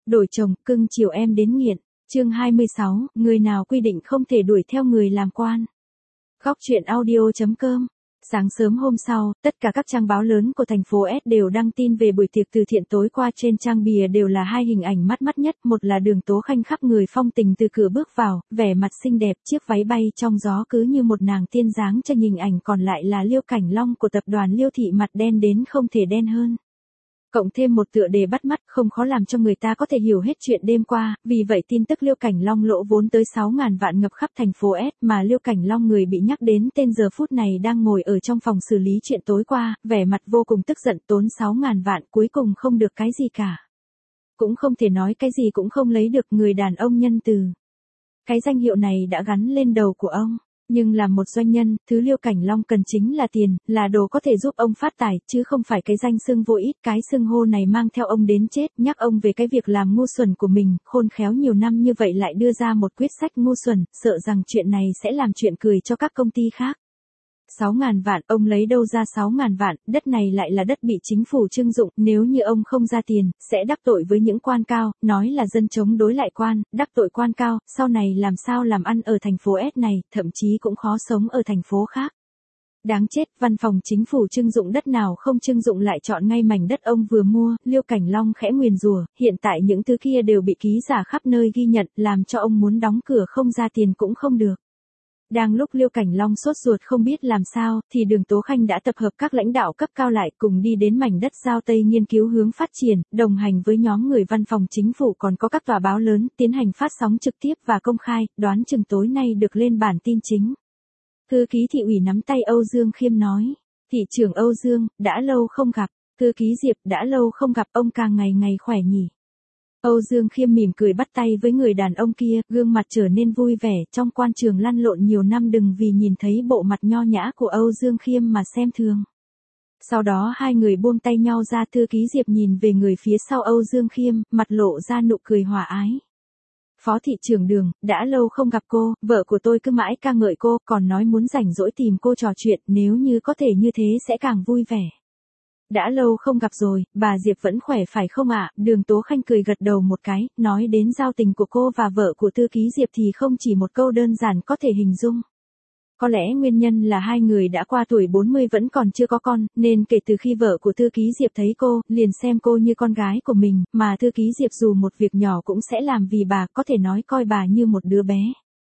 Đổi chồng, cưng chiều em đến nghiện. Chương 26, người nào quy định không thể đuổi theo người làm quan. Góc truyện audio.com. Sáng sớm hôm sau, tất cả các trang báo lớn của thành phố S đều đăng tin về buổi tiệc từ thiện tối qua. Trên trang bìa đều là hai hình ảnh mắt mắt nhất, một là Đường Tố Khanh khắp người phong tình từ cửa bước vào, vẻ mặt xinh đẹp, chiếc váy bay trong gió cứ như một nàng tiên dáng trên hình ảnh, còn lại là Liêu Cảnh Long của tập đoàn Liêu Thị, mặt đen đến không thể đen hơn. Cộng thêm một tựa đề bắt mắt, không khó làm cho người ta có thể hiểu hết chuyện đêm qua, vì vậy tin tức Liêu Cảnh Long lỗ vốn tới 6.000 vạn ngập khắp thành phố S, mà Liêu Cảnh Long người bị nhắc đến tên giờ phút này đang ngồi ở trong phòng xử lý chuyện tối qua, vẻ mặt vô cùng tức giận, tốn 6.000 vạn cuối cùng không được cái gì cả. Cũng không thể nói cái gì cũng không lấy được, người đàn ông nhân từ. Cái danh hiệu này đã gắn lên đầu của ông. Nhưng là một doanh nhân, thứ Liêu Cảnh Long cần chính là tiền, là đồ có thể giúp ông phát tài, chứ không phải cái danh xưng vô ích. Cái xưng hô này mang theo ông đến chết, nhắc ông về cái việc làm ngu xuẩn của mình, khôn khéo nhiều năm như vậy lại đưa ra một quyết sách ngu xuẩn, sợ rằng chuyện này sẽ làm chuyện cười cho các công ty khác. 6.000 vạn, ông lấy đâu ra 6.000 vạn, đất này lại là đất bị chính phủ trưng dụng, nếu như ông không ra tiền, sẽ đắc tội với những quan cao, nói là dân chống đối lại quan, đắc tội quan cao, sau này làm sao làm ăn ở thành phố S này, thậm chí cũng khó sống ở thành phố khác. Đáng chết, văn phòng chính phủ trưng dụng đất nào không trưng dụng lại chọn ngay mảnh đất ông vừa mua. Liêu Cảnh Long khẽ nguyền rủa, hiện tại những thứ kia đều bị ký giả khắp nơi ghi nhận, làm cho ông muốn đóng cửa không ra tiền cũng không được. Đang lúc Liêu Cảnh Long sốt ruột không biết làm sao, thì Đường Tố Khanh đã tập hợp các lãnh đạo cấp cao lại cùng đi đến mảnh đất Giao Tây nghiên cứu hướng phát triển, đồng hành với nhóm người văn phòng chính phủ còn có các tòa báo lớn, tiến hành phát sóng trực tiếp và công khai, đoán chừng tối nay được lên bản tin chính. Thư ký thị ủy nắm tay Âu Dương Khiêm nói, thị trưởng Âu Dương, đã lâu không gặp, thư ký Diệp, đã lâu không gặp, ông càng ngày ngày khỏe nhỉ. Âu Dương Khiêm mỉm cười bắt tay với người đàn ông kia, gương mặt trở nên vui vẻ, trong quan trường lăn lộn nhiều năm đừng vì nhìn thấy bộ mặt nho nhã của Âu Dương Khiêm mà xem thường. Sau đó hai người buông tay nhau ra, thư ký Diệp nhìn về người phía sau Âu Dương Khiêm, mặt lộ ra nụ cười hòa ái. Phó thị trưởng Đường, đã lâu không gặp cô, vợ của tôi cứ mãi ca ngợi cô, còn nói muốn rảnh rỗi tìm cô trò chuyện, nếu như có thể như thế sẽ càng vui vẻ. Đã lâu không gặp rồi, bà Diệp vẫn khỏe phải không ạ? Đường Tố Khanh cười gật đầu một cái, nói đến giao tình của cô và vợ của thư ký Diệp thì không chỉ một câu đơn giản có thể hình dung. Có lẽ nguyên nhân là hai người đã qua tuổi 40 vẫn còn chưa có con, nên kể từ khi vợ của thư ký Diệp thấy cô, liền xem cô như con gái của mình, mà thư ký Diệp dù một việc nhỏ cũng sẽ làm vì bà, có thể nói coi bà như một đứa bé.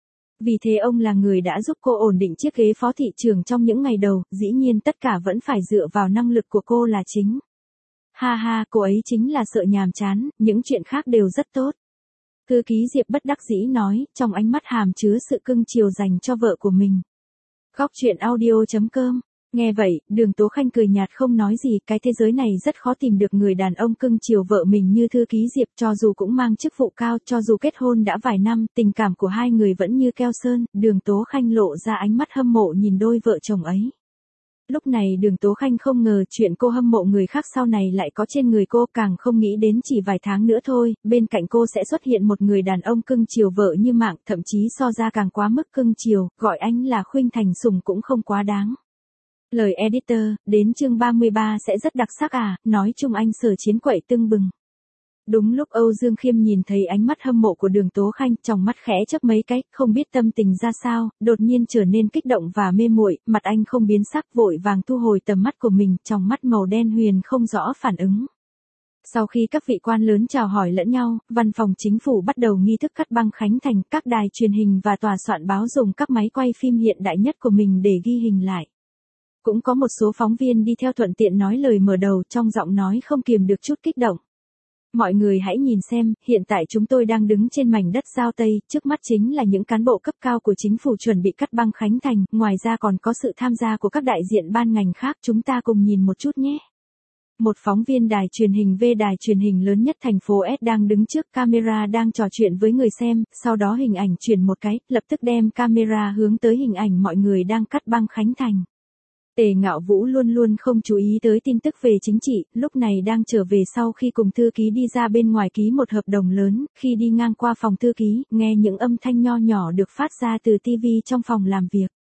Vì thế ông là người đã giúp cô ổn định chiếc ghế phó thị trưởng trong những ngày đầu, dĩ nhiên tất cả vẫn phải dựa vào năng lực của cô là chính. Ha ha, cô ấy chính là sợ nhàm chán, những chuyện khác đều rất tốt. Thư ký Diệp bất đắc dĩ nói, trong ánh mắt hàm chứa sự cưng chiều dành cho vợ của mình. Góc truyện audio.com. Nghe vậy, Đường Tố Khanh cười nhạt không nói gì, cái thế giới này rất khó tìm được người đàn ông cưng chiều vợ mình như thư ký Diệp, cho dù cũng mang chức vụ cao, cho dù kết hôn đã vài năm, tình cảm của hai người vẫn như keo sơn. Đường Tố Khanh lộ ra ánh mắt hâm mộ nhìn đôi vợ chồng ấy. Lúc này Đường Tố Khanh không ngờ chuyện cô hâm mộ người khác sau này lại có trên người cô, càng không nghĩ đến chỉ vài tháng nữa thôi, bên cạnh cô sẽ xuất hiện một người đàn ông cưng chiều vợ như mạng, thậm chí so ra càng quá mức cưng chiều, gọi anh là khuynh thành sủng cũng không quá đáng. Lời editor, đến chương 33 sẽ rất đặc sắc à, nói chung anh Sở Chiến quậy tưng bừng. Đúng lúc Âu Dương Khiêm nhìn thấy ánh mắt hâm mộ của Đường Tố Khanh, trong mắt khẽ chớp mấy cái, không biết tâm tình ra sao, đột nhiên trở nên kích động và mê muội, mặt anh không biến sắc, vội vàng thu hồi tầm mắt của mình, trong mắt màu đen huyền không rõ phản ứng. Sau khi các vị quan lớn chào hỏi lẫn nhau, văn phòng chính phủ bắt đầu nghi thức cắt băng khánh thành, các đài truyền hình và tòa soạn báo dùng các máy quay phim hiện đại nhất của mình để ghi hình lại. Cũng có một số phóng viên đi theo thuận tiện nói lời mở đầu, trong giọng nói không kiềm được chút kích động. Mọi người hãy nhìn xem, hiện tại chúng tôi đang đứng trên mảnh đất Giao Tây, trước mắt chính là những cán bộ cấp cao của chính phủ chuẩn bị cắt băng khánh thành, ngoài ra còn có sự tham gia của các đại diện ban ngành khác, chúng ta cùng nhìn một chút nhé. Một phóng viên đài truyền hình đài truyền hình lớn nhất thành phố S đang đứng trước camera đang trò chuyện với người xem, sau đó hình ảnh chuyển một cái, lập tức đem camera hướng tới hình ảnh mọi người đang cắt băng khánh thành. Tề Ngạo Vũ luôn luôn không chú ý tới tin tức về chính trị, lúc này đang trở về sau khi cùng thư ký đi ra bên ngoài ký một hợp đồng lớn, khi đi ngang qua phòng thư ký, nghe những âm thanh nho nhỏ được phát ra từ TV trong phòng làm việc.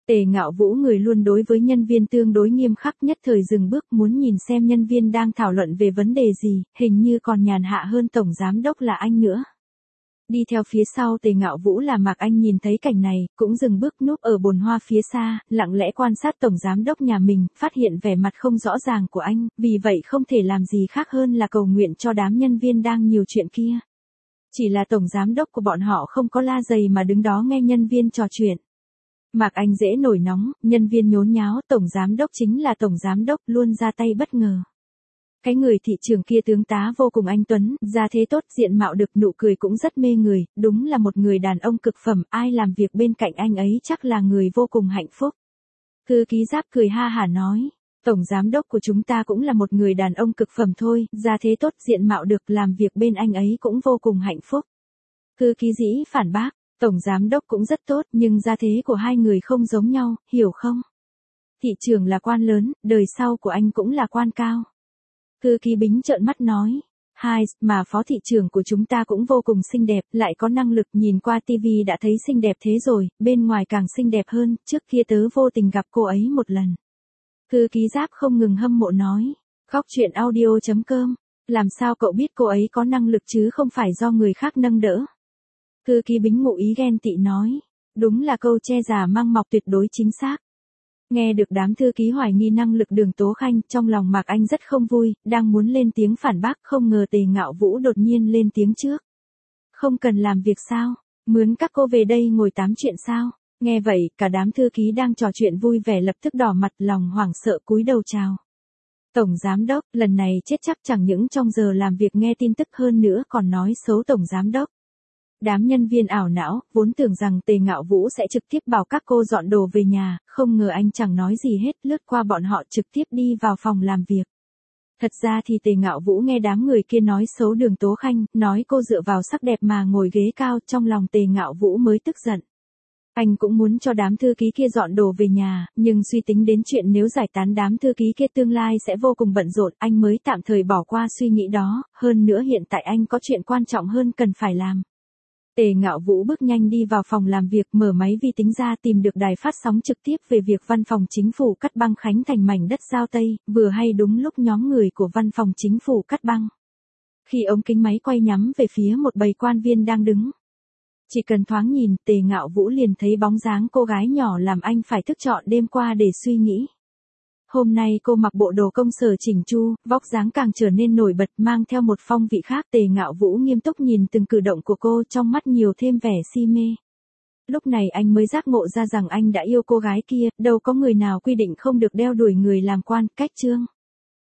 Tề Ngạo Vũ người luôn đối với nhân viên tương đối nghiêm khắc, nhất thời dừng bước muốn nhìn xem nhân viên đang thảo luận về vấn đề gì, hình như còn nhàn hạ hơn tổng giám đốc là anh nữa. Đi theo phía sau Tề Ngạo Vũ là Mạc Anh nhìn thấy cảnh này, cũng dừng bước núp ở bồn hoa phía xa, lặng lẽ quan sát tổng giám đốc nhà mình, phát hiện vẻ mặt không rõ ràng của anh, vì vậy không thể làm gì khác hơn là cầu nguyện cho đám nhân viên đang nhiều chuyện kia. Chỉ là tổng giám đốc của bọn họ không có la giày mà đứng đó nghe nhân viên trò chuyện. Mạc Anh dễ nổi nóng, nhân viên nhốn nháo, tổng giám đốc chính là tổng giám đốc, luôn ra tay bất ngờ. Cái người thị trưởng kia tướng tá vô cùng anh tuấn, gia thế tốt, diện mạo được, nụ cười cũng rất mê người, đúng là một người đàn ông cực phẩm, ai làm việc bên cạnh anh ấy chắc là người vô cùng hạnh phúc. Thư ký Giáp cười ha hả nói, tổng giám đốc của chúng ta cũng là một người đàn ông cực phẩm thôi, gia thế tốt, diện mạo được, làm việc bên anh ấy cũng vô cùng hạnh phúc. Thư ký Dĩ phản bác, tổng giám đốc cũng rất tốt, nhưng gia thế của hai người không giống nhau, hiểu không? Thị trưởng là quan lớn, đời sau của anh cũng là quan cao. Thư ký Bính trợn mắt nói, mà phó thị trưởng của chúng ta cũng vô cùng xinh đẹp, lại có năng lực, nhìn qua tivi đã thấy xinh đẹp thế rồi, bên ngoài càng xinh đẹp hơn, trước kia tớ vô tình gặp cô ấy một lần. Thư ký Giáp không ngừng hâm mộ nói, Góc Chuyện Audio.com, làm sao cậu biết cô ấy có năng lực chứ không phải do người khác nâng đỡ? Thư ký Bính ngụ ý ghen tị nói, đúng là câu che già mang mọc tuyệt đối chính xác. Nghe được đám thư ký hoài nghi năng lực Đường Tố Khanh, trong lòng Mạc Anh rất không vui, đang muốn lên tiếng phản bác, không ngờ Tề Ngạo Vũ đột nhiên lên tiếng trước. Không cần làm việc sao? Mướn các cô về đây ngồi tám chuyện sao? Nghe vậy, cả đám thư ký đang trò chuyện vui vẻ lập tức đỏ mặt, lòng hoảng sợ cúi đầu chào. Tổng giám đốc, lần này chết chắc, chẳng những trong giờ làm việc nghe tin tức hơn nữa còn nói xấu tổng giám đốc. Đám nhân viên ảo não, vốn tưởng rằng Tề Ngạo Vũ sẽ trực tiếp bảo các cô dọn đồ về nhà, không ngờ anh chẳng nói gì hết, lướt qua bọn họ trực tiếp đi vào phòng làm việc. Thật ra thì Tề Ngạo Vũ nghe đám người kia nói xấu Đường Tố Khanh, nói cô dựa vào sắc đẹp mà ngồi ghế cao, trong lòng Tề Ngạo Vũ mới tức giận. Anh cũng muốn cho đám thư ký kia dọn đồ về nhà, nhưng suy tính đến chuyện nếu giải tán đám thư ký kia tương lai sẽ vô cùng bận rộn, anh mới tạm thời bỏ qua suy nghĩ đó, hơn nữa hiện tại anh có chuyện quan trọng hơn cần phải làm. Tề Ngạo Vũ bước nhanh đi vào phòng làm việc, mở máy vi tính ra, tìm được đài phát sóng trực tiếp về việc văn phòng chính phủ cắt băng Khánh Thành mảnh đất Giao Tây, vừa hay đúng lúc nhóm người của văn phòng chính phủ cắt băng. Khi ống kính máy quay nhắm về phía một bầy quan viên đang đứng. Chỉ cần thoáng nhìn, Tề Ngạo Vũ liền thấy bóng dáng cô gái nhỏ làm anh phải thức trọn đêm qua để suy nghĩ. Hôm nay cô mặc bộ đồ công sở chỉnh chu, vóc dáng càng trở nên nổi bật, mang theo một phong vị khác. Tề Ngạo Vũ nghiêm túc nhìn từng cử động của cô, trong mắt nhiều thêm vẻ si mê. Lúc này anh mới giác ngộ ra rằng anh đã yêu cô gái kia, đâu có người nào quy định không được đeo đuổi người làm quan, cách chương.